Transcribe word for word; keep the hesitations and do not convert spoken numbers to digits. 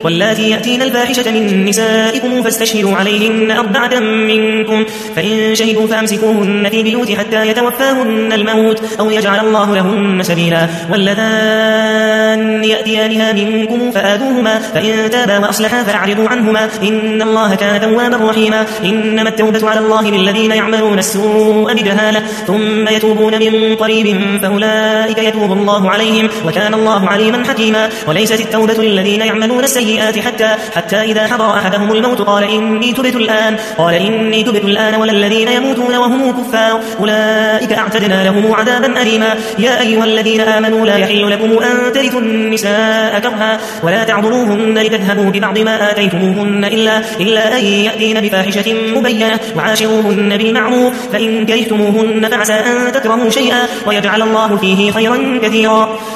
واللاتي يأتين الفاحشة من نسائكم فاستشهدوا عليهن أربعة منكم فإن شهدوا فأمسكوهن في البيوت حتى يتوفاهن الموت أو يجعل الله لهن سبيلا واللذان يأتيانها منكم فآذوهما فإن تابا وأصلحا فأعرضوا عنهما إن الله كان توابا رحيما إنما التوبة على الله للذين يعملون السوء بجهالة ثم يتوبون من قريب فأولئك يتوب الله عليهم وكان الله عليما حكيما وليست التوبة للذين يعملون السيئات حتى حتى إذا حضر أحدهم الموت قال إني تبت الآن قال إني تبت الآن ولا الذين يموتون وهم كفار أولئك أعتدنا لهم عذابا أليما يا أيها الذين آمنوا لا يحل لكم أن ترثوا النساء كرها ولا تعضلوهن لتذهبوا ببعض ما آتيتموهن إلا, إلا أن يأتين بفاحشة مبينة وعاشروهن بالمعروف فإن كرهتموهن فعسى أن تكرهوا شيئا ويجعل الله فيه خيرا كثيرا